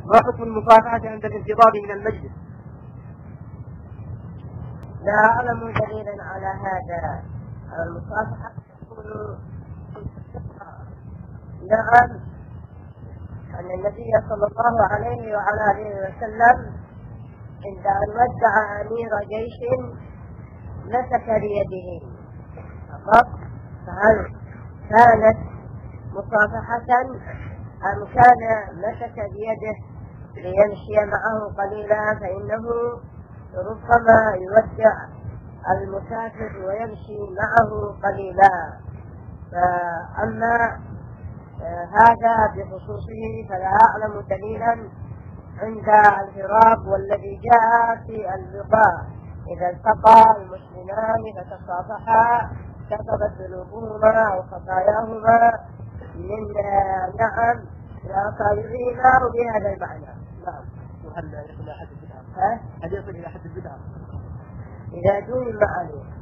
ما حكم المصافحة عند الانتظار من المجلس؟ لا أعلم دليلا على هذا. المصافحة تكون نعم أن النبي صلى الله عليه وعلى آله وسلم عند أن ودع أمير جيش مسك بيده فقط، فهل كانت مصافحة أم كان مسك بيده ليمشي معه قليلا؟ فإنه ربما يودع المسافر ويمشي معه قليلا. فأما هذا بخصوصه فلا أعلم دليلا عند الفراق، والذي جاء في اللقاء إذا التقى المسلمان فتصافحا كتبت ذنوبهما أو خطاياهما من نعم لأصابعهما بهذا المعنى. نعم. وهل يصل إلى حد البدعة؟ إذا دون المعلوم